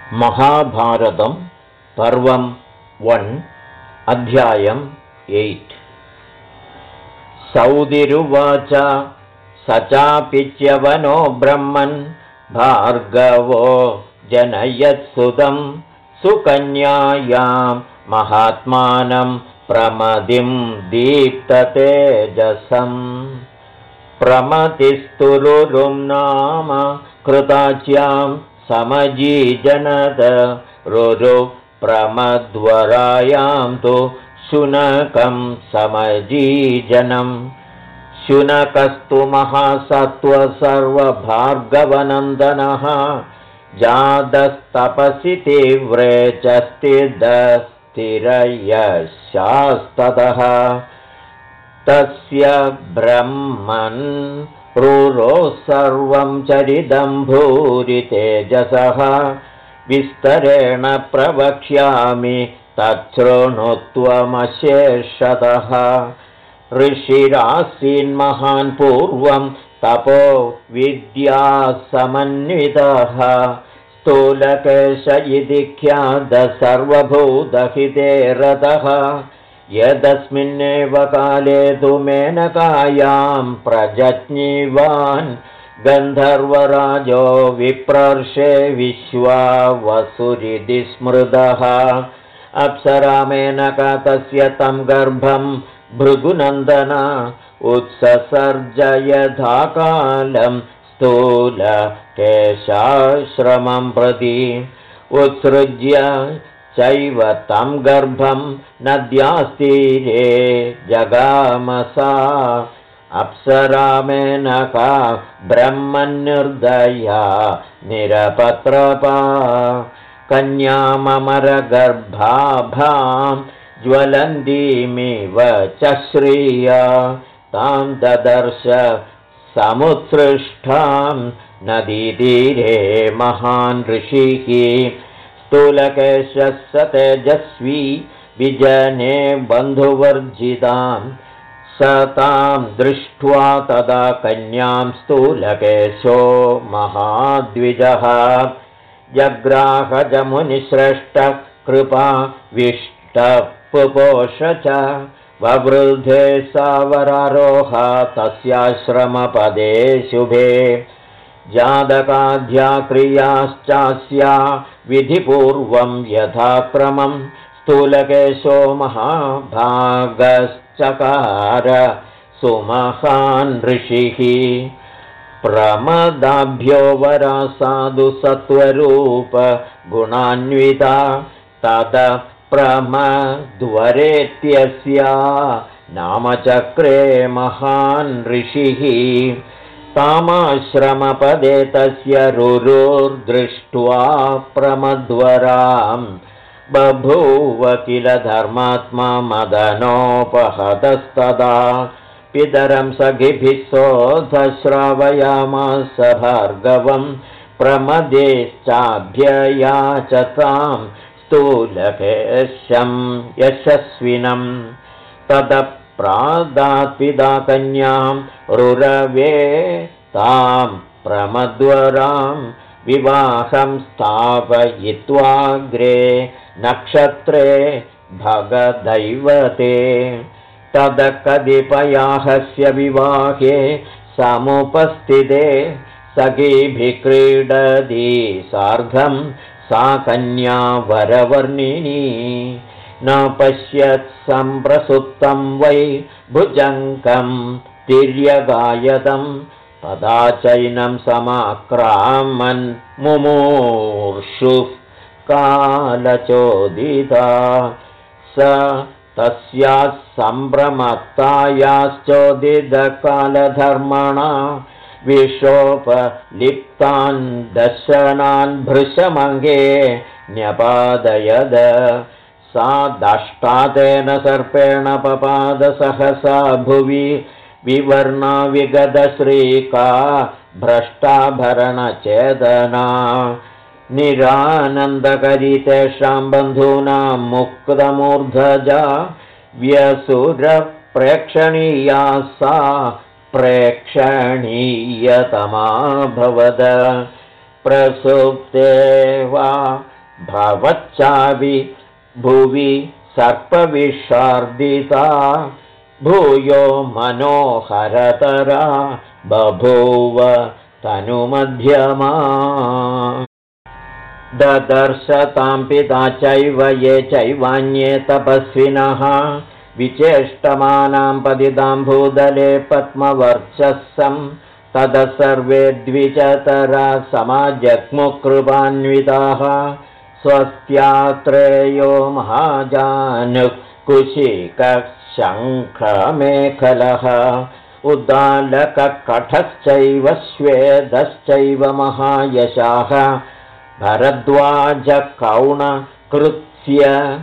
महाभारतं पर्वं 1 अध्यायं 8। सौदिरुवाच स चापिच्यवनो ब्रह्मन् भार्गवो जनयत्सुतं सुकन्यायां महात्मानं प्रमदिं दीप्ततेजसम्। प्रमतिस्तुरुरुं नाम कृताच्यां समजीजनद रुरु प्रमद्वरायां तु शुनकं समजीजनम्। शुनकस्तु महासत्त्व सर्वभार्गवनन्दनः जातस्तपसि तीव्रे च स्थिरयशास्ततः। तस्य ब्रह्मन् रुरोः सर्वं चरितं भूरि तेजसः। विस्तरेण प्रवक्ष्यामि तच्छृणुत्वमशेषतः। ऋषिरासीन्महान् पूर्वं तपो विद्यासमन्वितः स्थूलकेश इति ख्यातः सर्वभूतहिते रतः। यदस्मिन्नेव काले तु मेनकायां प्रजज्ञिवान् गन्धर्वराजो विप्रर्षे विश्वावसुरिति स्मृतः। अप्सरा मेनका तस्य तं गर्भं भृगुनन्दना उत्ससर्जयथा कालं स्थूलकेशाश्रमं प्रति। उत्सृज्य चैव तं गर्भं नद्यास्तीरे जगामसा। अप्सरा मेनका ब्रह्मन्निर्दया निरपत्रपा। कन्याममरगर्भाभां ज्वलन्तीमिव च श्रिया तां ददर्श समुत्सृष्टां नदीतीरे महान् ऋषिः। स्थूलकेशः स तेजस्वी विजने बन्धुवर्जितां। स तां दृष्ट्वा तदा कन्यां स्थूलकेशो महाद्विजः। जग्राहजमुनिश्रेष्ठ कृपा विष्टपुपोष च ववृद्धे सावरारोहा तस्याश्रमपदे शुभे। जातकाध्याक्रियाश्चास्या विधिपूर्वं यथाक्रमं स्थूलकेशो महाभागश्चकार सुमहान् ऋषिः। प्रमदाभ्यो वरा साधु सत्वरूप गुणान्विता तद प्रमद्वरेत्यस्या नामचक्रे महान् ऋषिः। तामाश्रमपदे तस्य रुरुर्दृष्ट्वा प्रमद्वरां बभूव किल धर्मात्मा मदनोपहतस्तदा। पितरं सखिभिः सोऽधश्रावयामास भार्गवं प्रमदेश्चाभ्ययाचतां स्थूलकेशं यशस्विनम्। ततः प्रादात्पिता कन्यां रुरवे तां प्रमद्वरां विवाहं स्थापयित्वाग्रे नक्षत्रे भगदैवते। ततः कतिपयाहस्य विवाहे समुपस्थिते सखीभिः क्रीडति सार्धं सा कन्या वरवर्णिनी। न पश्यत् सम्प्रसुप्तं वै भुजङ्गं तिर्यगायतं तदा चैनं समाक्रामन् मुमूर्षुः कालचोदिता। स तस्याः सम्भ्रमत्तायाश्चोदितकालधर्मणा विशोपलिप्तान् दशनान् भृशमङ्गे न्यपादयद। सा दष्टातेन सर्पेण पपाद सहसा भुवि विवर्णा विगतश्रीका भ्रष्टाभरणचेतना। निरानन्दकरी तेषां बन्धूनां मुक्तमूर्धजा व्यसुरप्रेक्षणीया सा प्रेक्षणीयतमा भवद। प्रसुप्ते वा भवच्चावि भुवि सर्पविषार्दिता भूयो मनोहरतरा बभूव तनुमध्यमा ददर्श तां पिता चैव ये चैवान्ये तपस्विनः विचेष्टमानां पतितां भूदले पद्मवर्चस्सं ततः सर्वे द्विजतरा समाजग्मुकृपान्विताः स्वस्त्यात्रेयो महाजानुः कुशिकः शङ्खमेखलः उद्दालककटश्चैव स्वेदश्चैव महायशाः भरद्वाजकौणकृत्स्य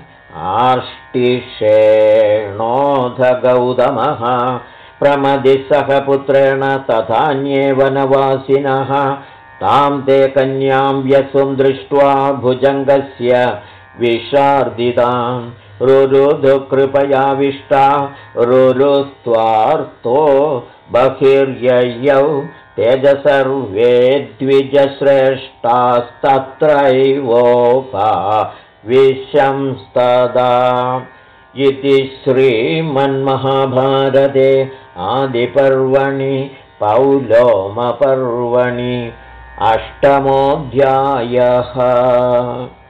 आर्ष्टिषेणोऽध गौतमः प्रमदिसह पुत्रेण तथान्ये वनवासिनः तां ते कन्यां व्यसुं दृष्ट्वा भुजङ्गस्य विशार्दितां रुरुधु कृपयाविष्टा रुरुस्त्वार्तो बहिर्ययौ तेजसर्वे द्विजश्रेष्ठास्तत्रैवोपा विशंस्तदा इति श्रीमन्महाभारते आदिपर्वणि पौलोमपर्वणि 8मोऽध्यायः।